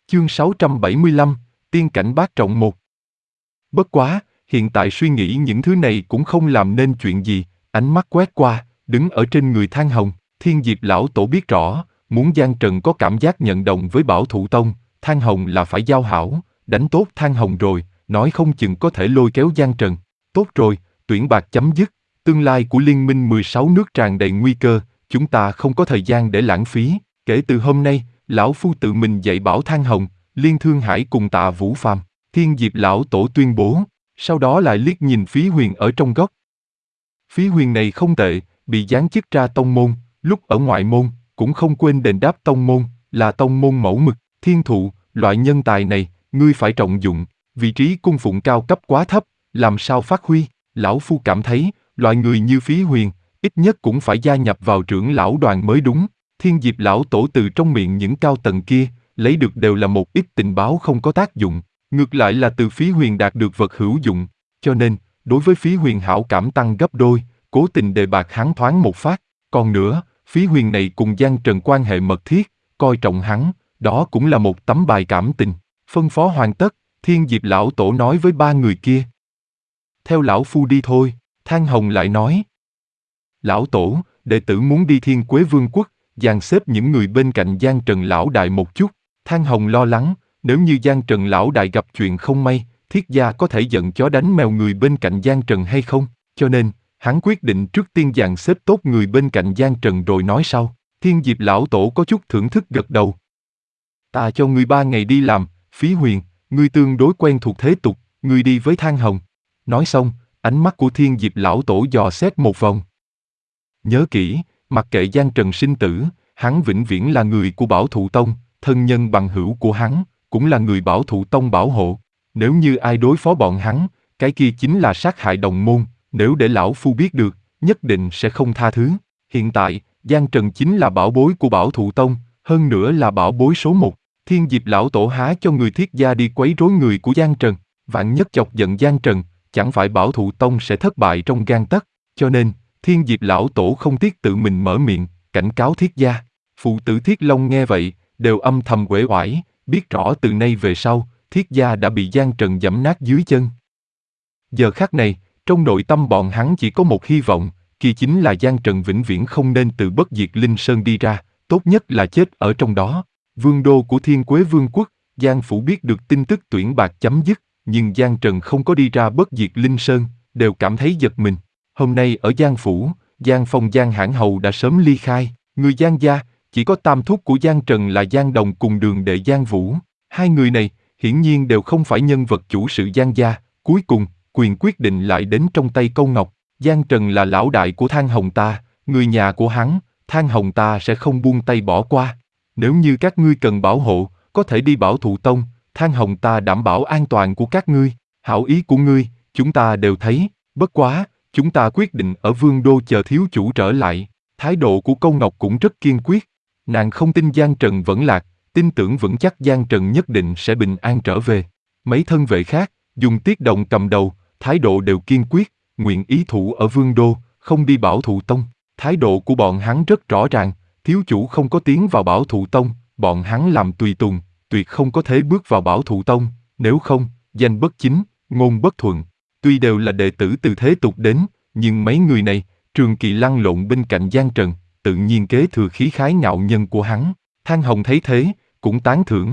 Chương 675, Tiên cảnh bát trọng 1. Bất quá, hiện tại suy nghĩ những thứ này cũng không làm nên chuyện gì, ánh mắt quét qua, đứng ở trên người Thang Hồng, Thiên Diệp lão tổ biết rõ, muốn Giang Trần có cảm giác nhận đồng với Bảo Thụ Tông, Thang Hồng là phải giao hảo, đánh tốt Thang Hồng rồi, nói không chừng có thể lôi kéo Giang Trần. Tốt rồi, tuyển bạc chấm dứt, tương lai của Liên minh 16 nước tràn đầy nguy cơ, chúng ta không có thời gian để lãng phí, kể từ hôm nay, lão phu tự mình dạy bảo Thang Hồng, Liên Thương Hải cùng Tạ Vũ Phàm. Thiên Diệp lão tổ tuyên bố, sau đó lại liếc nhìn Phí Huyền ở trong góc. Phí Huyền này không tệ, bị giáng chức ra tông môn, lúc ở ngoại môn, cũng không quên đền đáp tông môn, là tông môn mẫu mực. Thiên Thụ, loại nhân tài này, ngươi phải trọng dụng, vị trí cung phụng cao cấp quá thấp, làm sao phát huy? Lão phu cảm thấy, loại người như Phí Huyền, ít nhất cũng phải gia nhập vào trưởng lão đoàn mới đúng. Thiên Diệp lão tổ từ trong miệng những cao tầng kia, lấy được đều là một ít tình báo không có tác dụng, ngược lại là từ Phí Huyền đạt được vật hữu dụng, cho nên, đối với Phí Huyền hảo cảm tăng gấp đôi, cố tình đề bạt hắn thoáng một phát. Còn nữa, Phí Huyền này cùng Giang Trần quan hệ mật thiết, coi trọng hắn, đó cũng là một tấm bài cảm tình. Phân phó hoàn tất, Thiên Diệp lão tổ nói với ba người kia. Theo lão phu đi thôi, Thang Hồng lại nói. Lão tổ, đệ tử muốn đi Thiên Quế Vương quốc, dàn xếp những người bên cạnh Giang Trần lão đại một chút. Thang Hồng lo lắng, nếu như Giang Trần lão đại gặp chuyện không may, Thiết gia có thể giận chó đánh mèo người bên cạnh Giang Trần hay không, cho nên, hắn quyết định trước tiên dàn xếp tốt người bên cạnh Giang Trần rồi nói sau. Thiên Diệp lão tổ có chút thưởng thức gật đầu. Ta cho ngươi 3 ngày đi làm, Phí Huyền, ngươi tương đối quen thuộc thế tục, ngươi đi với Thang Hồng. Nói xong, ánh mắt của Thiên Diệp lão tổ dò xét một vòng. Nhớ kỹ, mặc kệ Giang Trần sinh tử, hắn vĩnh viễn là người của Bảo Thụ Tông, thân nhân bằng hữu của hắn, cũng là người Bảo Thụ Tông bảo hộ. Nếu như ai đối phó bọn hắn, cái kia chính là sát hại đồng môn, nếu để lão phu biết được, nhất định sẽ không tha thứ. Hiện tại, Giang Trần chính là bảo bối của Bảo Thụ Tông, hơn nữa là bảo bối số 1. Thiên Diệp lão tổ há cho người Thiết gia đi quấy rối người của Giang Trần, vạn nhất chọc giận Giang Trần, chẳng phải Bảo Thụ Tông sẽ thất bại trong gang tấc, cho nên, Thiên Diệp lão tổ không tiếc tự mình mở miệng, cảnh cáo Thiết gia. Phụ tử Thiết Long nghe vậy, đều âm thầm uể oải, biết rõ từ nay về sau, Thiết gia đã bị Giang Trần giẫm nát dưới chân. Giờ khắc này, trong nội tâm bọn hắn chỉ có một hy vọng, kia chính là Giang Trần vĩnh viễn không nên từ Bất Diệt Linh Sơn đi ra, tốt nhất là chết ở trong đó. Vương đô của Thiên Quế Vương quốc, Giang phủ biết được tin tức tuyển bạc chấm dứt, nhưng Giang Trần không có đi ra Bất Diệt Linh Sơn, đều cảm thấy giật mình. Hôm nay ở Giang phủ, Giang Phong Giang Hãn Hầu đã sớm ly khai, người Giang gia, chỉ có tam thúc của Giang Trần là Giang Đồng cùng Đường đệ Giang Vũ. Hai người này, hiển nhiên đều không phải nhân vật chủ sự Giang gia, cuối cùng, quyền quyết định lại đến trong tay Câu Ngọc. Giang Trần là lão đại của Thang Hồng ta, người nhà của hắn, Thang Hồng ta sẽ không buông tay bỏ qua. Nếu như các ngươi cần bảo hộ, có thể đi Bảo Thụ Tông, Thang Hồng ta đảm bảo an toàn của các ngươi. Hảo ý của ngươi, chúng ta đều thấy, bất quá, chúng ta quyết định ở Vương đô chờ thiếu chủ trở lại. Thái độ của Câu Ngọc cũng rất kiên quyết. Nàng không tin Giang Trần vẫn lạc, tin tưởng vững chắc Giang Trần nhất định sẽ bình an trở về. Mấy thân vệ khác, dùng Tiết Động cầm đầu, thái độ đều kiên quyết, nguyện ý thủ ở Vương đô, không đi Bảo Thụ Tông. Thái độ của bọn hắn rất rõ ràng, thiếu chủ không có tiến vào Bảo Thụ Tông, bọn hắn làm tùy tùng, tuyệt không có thể bước vào Bảo Thụ Tông, nếu không, danh bất chính, ngôn bất thuận. Tuy đều là đệ tử từ thế tục đến, nhưng mấy người này, trường kỳ lăn lộn bên cạnh Giang Trần, tự nhiên kế thừa khí khái ngạo nhân của hắn. Thang Hồng thấy thế, cũng tán thưởng.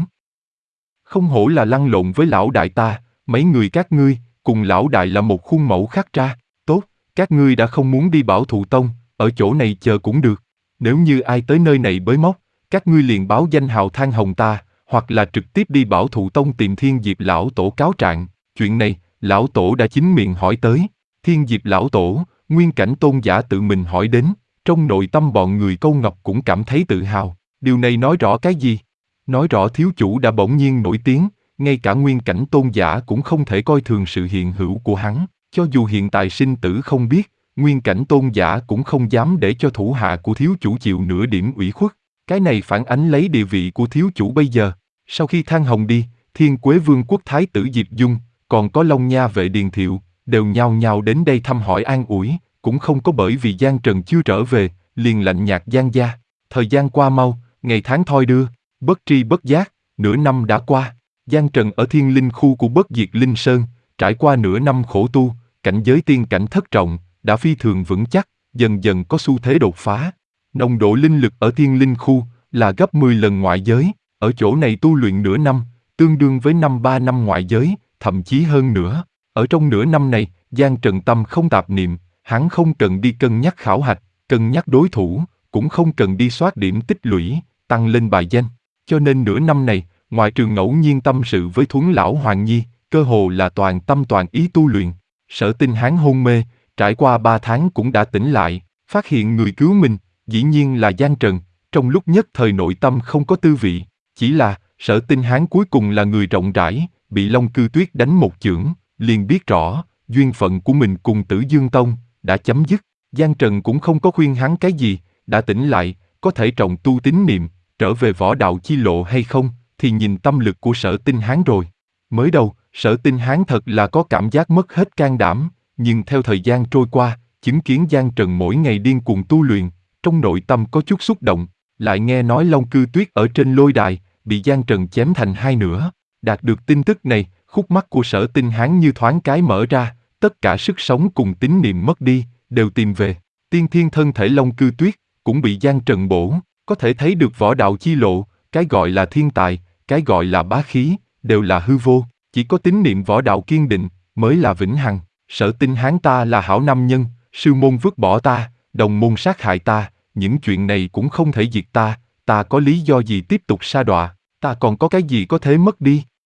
Không hổ là lăn lộn với lão đại ta, mấy người các ngươi, cùng lão đại là một khuôn mẫu khắc ra. Tốt, các ngươi đã không muốn đi Bảo Thụ Tông, ở chỗ này chờ cũng được. Nếu như ai tới nơi này bới móc, các ngươi liền báo danh hào Thang Hồng ta, hoặc là trực tiếp đi Bảo Thụ Tông tìm Thiên Diệp lão tổ cáo trạng. Chuyện này, lão tổ đã chính miệng hỏi tới. Thiên Diệp lão tổ, nguyên cảnh tôn giả tự mình hỏi đến, trong nội tâm bọn người Câu Ngọc cũng cảm thấy tự hào. Điều này nói rõ cái gì? Nói rõ thiếu chủ đã bỗng nhiên nổi tiếng, ngay cả nguyên cảnh tôn giả cũng không thể coi thường sự hiện hữu của hắn. Cho dù hiện tại sinh tử không biết, nguyên cảnh tôn giả cũng không dám để cho thủ hạ của thiếu chủ chịu nửa điểm ủy khuất. Cái này phản ánh lấy địa vị của thiếu chủ bây giờ. Sau khi Thang Hồng đi, Thiên Quế Vương quốc thái tử Diệp Dung, còn có Long Nha vệ Điền Thiệu, đều nhao nhao đến đây thăm hỏi an ủi, cũng không có bởi vì Giang Trần chưa trở về, liền lạnh nhạt Giang gia. Thời gian qua mau, ngày tháng thoi đưa, bất tri bất giác, Nửa năm đã qua, Giang Trần ở Thiên Linh khu của Bất Diệt Linh Sơn, trải qua nửa năm khổ tu, cảnh giới tiên cảnh thất trọng, đã phi thường vững chắc, dần dần có xu thế đột phá. Nồng độ linh lực ở Thiên Linh khu là gấp 10 lần ngoại giới, ở chỗ này tu luyện nửa năm, tương đương với 3 năm ngoại giới, thậm chí hơn nữa. Ở trong nửa năm này, Giang Trần tâm không tạp niệm, hắn không cần đi cân nhắc khảo hạch, cân nhắc đối thủ, cũng không cần đi soát điểm tích lũy, tăng lên bài danh. Cho nên nửa năm này, ngoại trừ ngẫu nhiên tâm sự với Thuấn lão Hoàng Nhi, cơ hồ là toàn tâm toàn ý tu luyện. Sở Tinh Hán hôn mê, trải qua 3 tháng cũng đã tỉnh lại, phát hiện người cứu mình, dĩ nhiên là Giang Trần, trong lúc nhất thời nội tâm không có tư vị, chỉ là, Sở Tinh Hán cuối cùng là người rộng rãi, bị Long Cư Tuyết đánh một chưởng, liền biết rõ, duyên phận của mình cùng Tử Dương Tông, đã chấm dứt. Giang Trần cũng không có khuyên hắn cái gì, đã tỉnh lại, có thể trọng tu tín niệm, trở về võ đạo chi lộ hay không, thì nhìn tâm lực của Sở Tinh Hán rồi. Mới đầu, Sở Tinh Hán thật là có cảm giác mất hết can đảm, nhưng theo thời gian trôi qua, chứng kiến Giang Trần mỗi ngày điên cuồng tu luyện, trong nội tâm có chút xúc động, lại nghe nói Long Cư Tuyết ở trên lôi đài, bị Giang Trần chém thành hai nửa. Đạt được tin tức này, khúc mắt của Sở Tinh Hán như thoáng cái mở ra, tất cả sức sống cùng tín niệm mất đi, đều tìm về. Tiên thiên thân thể Long Cư Tuyết, cũng bị Giang Trần bổ, có thể thấy được võ đạo chi lộ, cái gọi là thiên tài, cái gọi là bá khí, đều là hư vô, chỉ có tín niệm võ đạo kiên định, mới là vĩnh hằng. Sở Tinh Hán ta là hảo nam nhân, sư môn vứt bỏ ta, đồng môn sát hại ta, những chuyện này cũng không thể diệt ta có lý do gì tiếp tục sa đọa, ta còn có cái gì có thể mất đi.